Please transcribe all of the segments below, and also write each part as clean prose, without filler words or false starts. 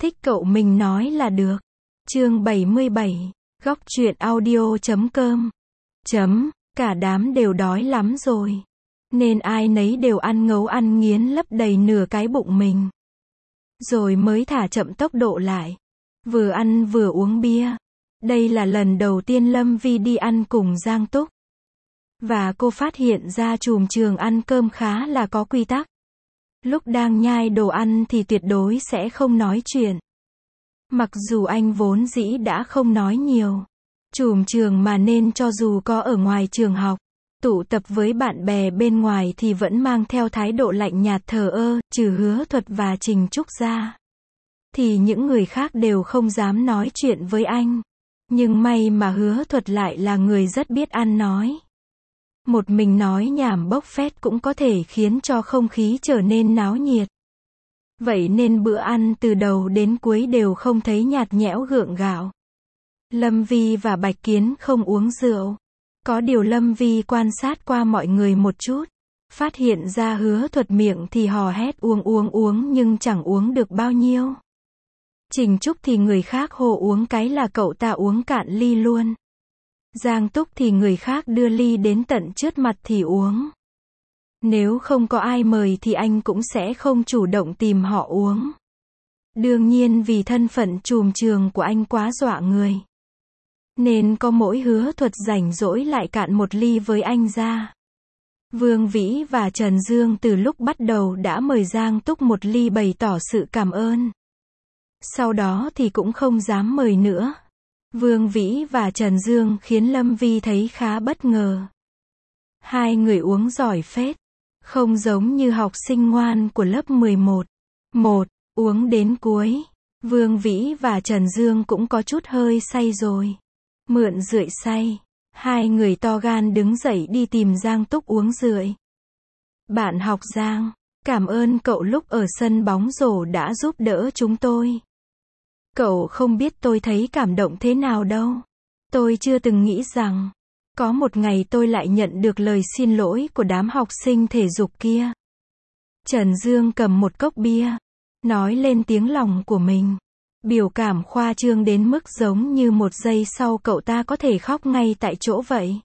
thích cậu mình nói là được. Chương 77, góc truyện audio.com. Cả đám đều đói lắm rồi. Nên ai nấy đều ăn ngấu ăn nghiến lấp đầy nửa cái bụng mình. Rồi mới thả chậm tốc độ lại. Vừa ăn vừa uống bia. Đây là lần đầu tiên Lâm Vi đi ăn cùng Giang Túc. Và cô phát hiện ra trùm trường ăn cơm khá là có quy tắc. Lúc đang nhai đồ ăn thì tuyệt đối sẽ không nói chuyện. Mặc dù anh vốn dĩ đã không nói nhiều. Trùm trường mà nên cho dù có ở ngoài trường học, tụ tập với bạn bè bên ngoài thì vẫn mang theo thái độ lạnh nhạt thờ ơ, trừ Hứa Thuật và Trình Trúc ra. Thì những người khác đều không dám nói chuyện với anh. Nhưng may mà Hứa Thuật lại là người rất biết ăn nói. Một mình nói nhảm bốc phét cũng có thể khiến cho không khí trở nên náo nhiệt. Vậy nên bữa ăn từ đầu đến cuối đều không thấy nhạt nhẽo gượng gạo. Lâm Vi và Bạch Kiến không uống rượu. Có điều Lâm Vi quan sát qua mọi người một chút. Phát hiện ra Hứa Thuật miệng thì hò hét uống nhưng chẳng uống được bao nhiêu. Trình Trúc thì người khác hô uống cái là cậu ta uống cạn ly luôn. Giang Túc thì người khác đưa ly đến tận trước mặt thì uống. Nếu không có ai mời thì anh cũng sẽ không chủ động tìm họ uống. Đương nhiên vì thân phận trùm trường của anh quá dọa người. Nên có mỗi Hứa Thuật rảnh rỗi lại cạn một ly với anh ra. Vương Vĩ và Trần Dương từ lúc bắt đầu đã mời Giang Túc một ly bày tỏ sự cảm ơn. Sau đó thì cũng không dám mời nữa. Vương Vĩ và Trần Dương khiến Lâm Vi thấy khá bất ngờ. Hai người uống giỏi phết. Không giống như học sinh ngoan của lớp 11. Uống đến cuối. Vương Vĩ và Trần Dương cũng có chút hơi say rồi. Mượn rượu say. Hai người to gan đứng dậy đi tìm Giang Túc uống rượu. Bạn học Giang, cảm ơn cậu lúc ở sân bóng rổ đã giúp đỡ chúng tôi. Cậu không biết tôi thấy cảm động thế nào đâu. Tôi chưa từng nghĩ rằng có một ngày tôi lại nhận được lời xin lỗi của đám học sinh thể dục kia. Trần Dương cầm một cốc bia, nói lên tiếng lòng của mình. Biểu cảm khoa trương đến mức giống như một giây sau cậu ta có thể khóc ngay tại chỗ vậy.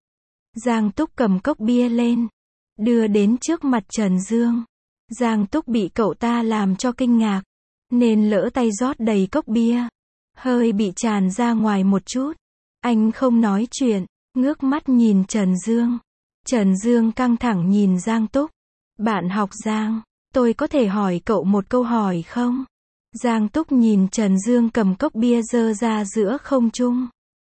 Giang Túc cầm cốc bia lên, đưa đến trước mặt Trần Dương. Giang Túc bị cậu ta làm cho kinh ngạc, nên lỡ tay rót đầy cốc bia. Hơi bị tràn ra ngoài một chút. Anh không nói chuyện, ngước mắt nhìn Trần Dương. Trần Dương căng thẳng nhìn Giang Túc. Bạn học Giang, tôi có thể hỏi cậu một câu hỏi không? Giang Túc nhìn Trần Dương cầm cốc bia giơ ra giữa không trung.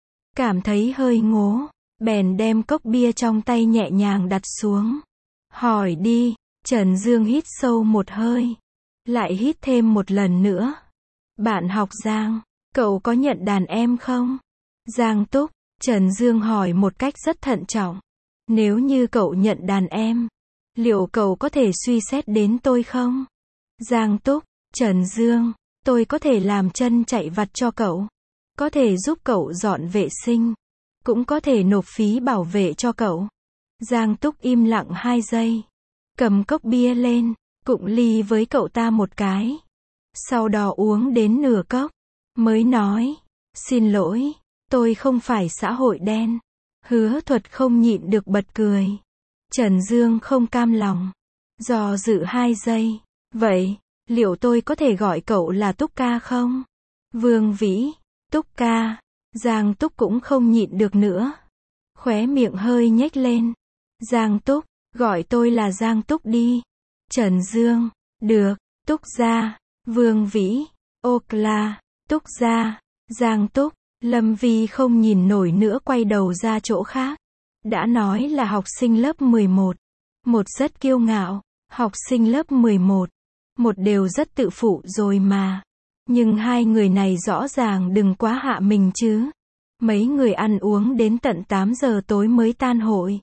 Cảm thấy hơi ngố, bèn đem cốc bia trong tay nhẹ nhàng đặt xuống. Hỏi đi. Trần Dương hít sâu một hơi. Lại hít thêm một lần nữa. Bạn học Giang, cậu có nhận đàn em không? Giang Túc, Trần Dương hỏi một cách rất thận trọng. Nếu như cậu nhận đàn em, liệu cậu có thể suy xét đến tôi không? Giang Túc, Trần Dương, tôi có thể làm chân chạy vặt cho cậu. Có thể giúp cậu dọn vệ sinh. Cũng có thể nộp phí bảo vệ cho cậu. Giang Túc im lặng 2 giây. Cầm cốc bia lên, cụng ly với cậu ta một cái. Sau đó uống đến nửa cốc. Mới nói, xin lỗi, tôi không phải xã hội đen. Hứa Thuật không nhịn được bật cười. Trần Dương không cam lòng. Do dự 2 giây. Vậy, liệu tôi có thể gọi cậu là Túc ca không? Vương Vĩ, Túc ca. Giang Túc cũng không nhịn được nữa. Khóe miệng hơi nhếch lên. Giang Túc, gọi tôi là Giang Túc đi. Trần Dương, được. Túc gia. Vương Vĩ, ok là. Túc gia. Giang Túc. Lâm Vi không nhìn nổi nữa quay đầu ra chỗ khác. Đã nói là học sinh lớp 11. Một rất kiêu ngạo. Học sinh lớp 11. Một đều rất tự phụ rồi mà. Nhưng hai người này rõ ràng đừng quá hạ mình chứ. Mấy người ăn uống đến tận 8 giờ tối mới tan hội.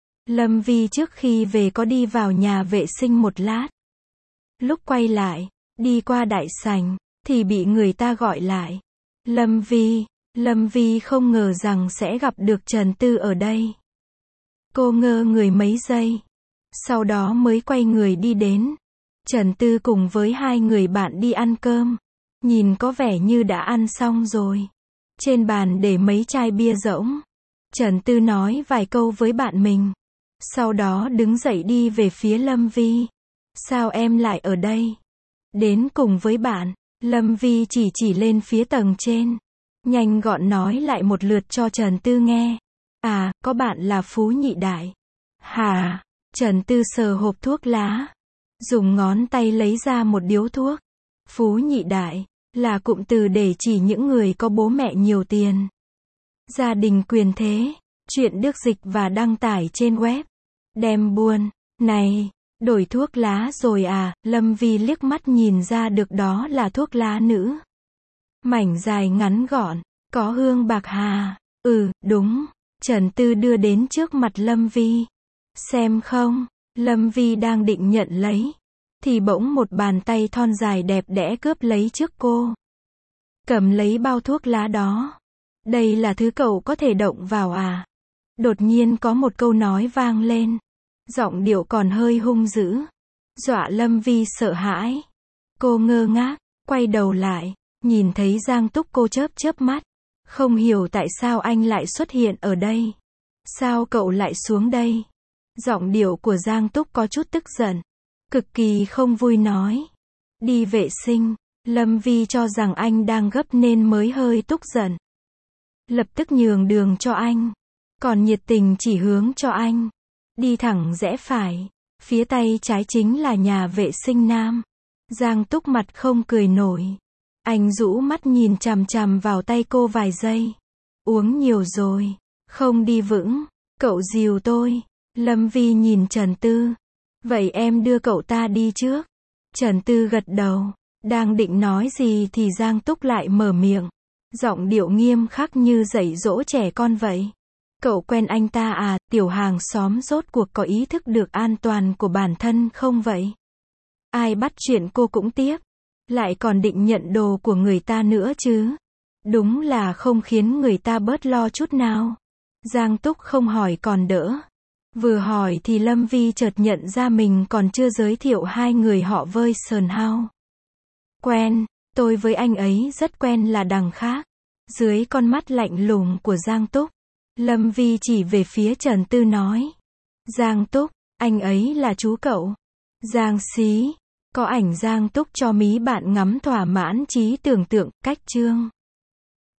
Lâm Vi trước khi về có đi vào nhà vệ sinh một lát. Lúc quay lại, đi qua đại sảnh, thì bị người ta gọi lại. Lâm Vi không ngờ rằng sẽ gặp được Trần Tư ở đây. Cô ngơ người mấy giây. Sau đó mới quay người đi đến. Trần Tư cùng với hai người bạn đi ăn cơm. nhìn có vẻ như đã ăn xong rồi. Trên bàn để mấy chai bia rỗng. Trần Tư nói vài câu với bạn mình. Sau đó đứng dậy đi về phía Lâm Vi. Sao em lại ở đây? Đến cùng với bạn. Lâm Vi chỉ lên phía tầng trên. Nhanh gọn nói lại một lượt cho Trần Tư nghe. À, có bạn là Phú Nhị Đại. Hả? Trần Tư sờ hộp thuốc lá. Dùng ngón tay lấy ra một điếu thuốc. Phú Nhị Đại là cụm từ để chỉ những người có bố mẹ nhiều tiền. Gia đình quyền thế. Chuyện được dịch và đăng tải trên web. Đem buôn. Này, đổi thuốc lá rồi à? Lâm Vi liếc mắt nhìn ra được đó là thuốc lá nữ. Mảnh dài ngắn gọn. Có hương bạc hà. Ừ, đúng. Trần Tư đưa đến trước mặt Lâm Vi. Xem không? Lâm Vi đang định nhận lấy. Thì bỗng một bàn tay thon dài đẹp đẽ cướp lấy trước cô. Cầm lấy bao thuốc lá đó. Đây là thứ cậu có thể động vào à? Đột nhiên có một câu nói vang lên. Giọng điệu còn hơi hung dữ. Dọa Lâm Vi sợ hãi. Cô ngơ ngác, quay đầu lại. Nhìn thấy Giang Túc, cô chớp mắt. Không hiểu tại sao anh lại xuất hiện ở đây. Sao cậu lại xuống đây? Giọng điệu của Giang Túc có chút tức giận. Cực kỳ không vui nói. Đi vệ sinh. Lâm Vi cho rằng anh đang gấp nên mới hơi tức giận. Lập tức nhường đường cho anh. Còn nhiệt tình chỉ hướng cho anh. Đi thẳng rẽ phải. Phía tay trái chính là nhà vệ sinh nam. Giang Túc mặt không cười nổi. Anh rũ mắt nhìn chằm chằm vào tay cô vài giây. Uống nhiều rồi. Không đi vững. Cậu dìu tôi. Lâm Vi nhìn Trần Tư. Vậy em đưa cậu ta đi trước. Trần Tư gật đầu. Đang định nói gì thì Giang Túc lại mở miệng. Giọng điệu nghiêm khắc như dạy dỗ trẻ con vậy. Cậu quen anh ta à? Tiểu hàng xóm rốt cuộc có ý thức được an toàn của bản thân không vậy? Ai bắt chuyện cô cũng tiếp. Lại còn định nhận đồ của người ta nữa chứ. Đúng là không khiến người ta bớt lo chút nào. Giang Túc không hỏi còn đỡ. Vừa hỏi thì Lâm Vi chợt nhận ra mình còn chưa giới thiệu hai người họ với Sơn Hao. Quen, tôi với anh ấy rất quen là đằng khác. Dưới con mắt lạnh lùng của Giang Túc, Lâm Vi chỉ về phía Trần Tư nói. Giang Túc, anh ấy là chú cậu. Giang Xí, có ảnh Giang Túc cho mí bạn ngắm thỏa mãn trí tưởng tượng, cách chương.